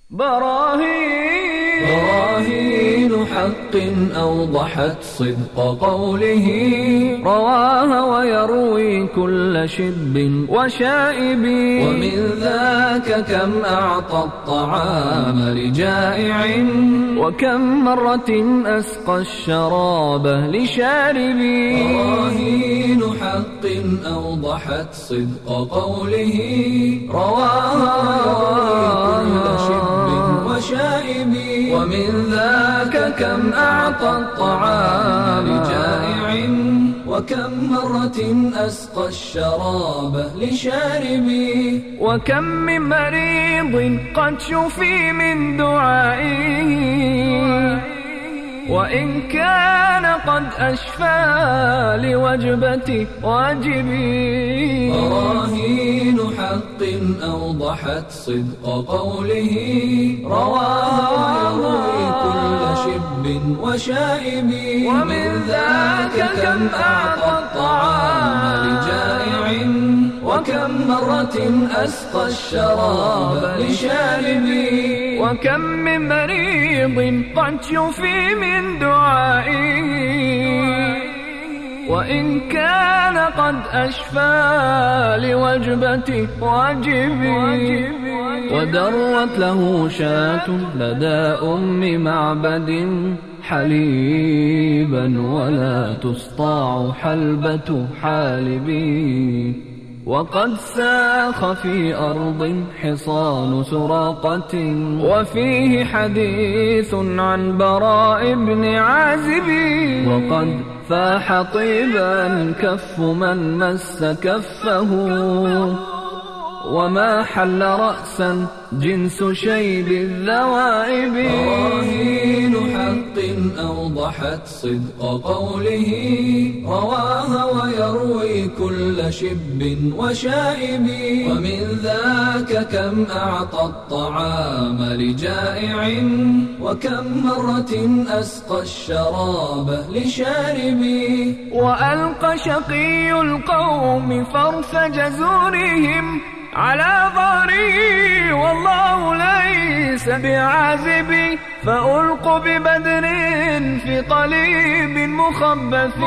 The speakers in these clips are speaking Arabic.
براهين حق أوضحت صدق قوله، رواها ويروي كل شب وشائب. ومن ذاك كم أعطى الطعام لجائع، وكم مرة أسقى الشراب لشارب. براهين حق أوضحت صدق قوله، رواها ويروي كل شب وشائب. ومن ذاك كم أعطى الطعام لجائع، وكم مرة أسقى الشراب لشارب. وكم من مريض قد شفي من دعائه، وإن كان قد أشفى لوجبة واجبي. براهين حق أوضحت صدق قوله، رواها ويروي كل شب وشائب. ومن ذاك كم أعطى الطعام لجائع، وكم مرة أسقى الشراب لشارب. وكم من مريض قد شفي من دعائه، وإن كان قد أشفى لوجبة واجبي. ودرت له شاة لدى أم معبد حليبا، ولا تسطاع حلبة حالبي. وقد ساخ في أرض حصان سراقة، وفيه حديث عن براء بن عازب. وقد فاح طيبا كف من مس كفه، وما حل رأسا جنس شيب الذوائب. براهين حق أوضحت صدق قوله، رواها ويروي كل شب وشائب. ومن ذاك كم أعطى الطعام لجائع، وكم مرة أسقى الشراب لشارب. وألقى شقي القوم فرث جزورهم على ظهري، والله ليس بعازب. فألقوا ببدر في قليب مخبث،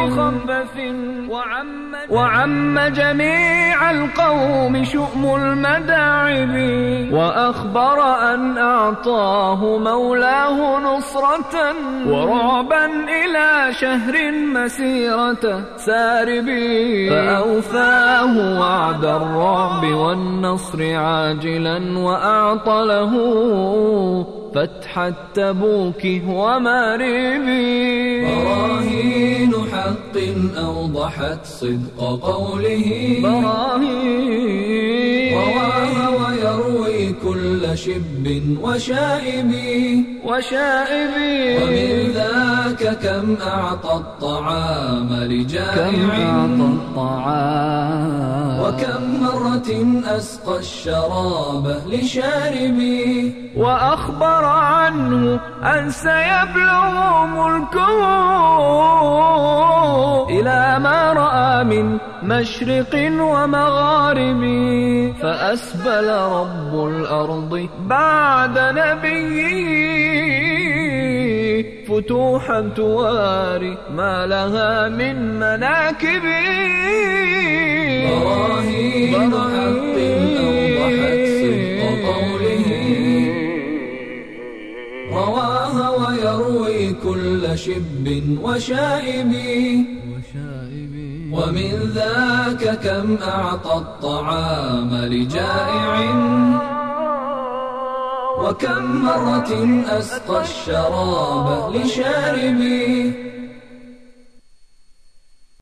وعم جميع القوم شؤم المداعب. وأخبر أن أعطاه مولاه نصرة، ورعبا إلى شهر مسيرة سارب. فأوفاه وعد الرعب والنصر عاجلا، وأعطى له فتح التبوك ومارب. براهين حق أوضحت صدق قوله، رواها ويروي كل شب وشائب. ومن ذاك كم أعطى الطعام لجائع، وكم مرة أسقى الشراب لشارب. وأخبر عنه أن سيبلغ ملكه إلى ما رأى من مشرق ومغارب. فأسبل رب الأرض بعد نبيه فتوحا تواري ما لها من مناكب. براهين حق أوضحت صدق قوله، رواها ويروي كل شب وشائب. ومن ذاك كم أعطى الطعام لجائع، وكم مرة أسقى الشراب لشارب.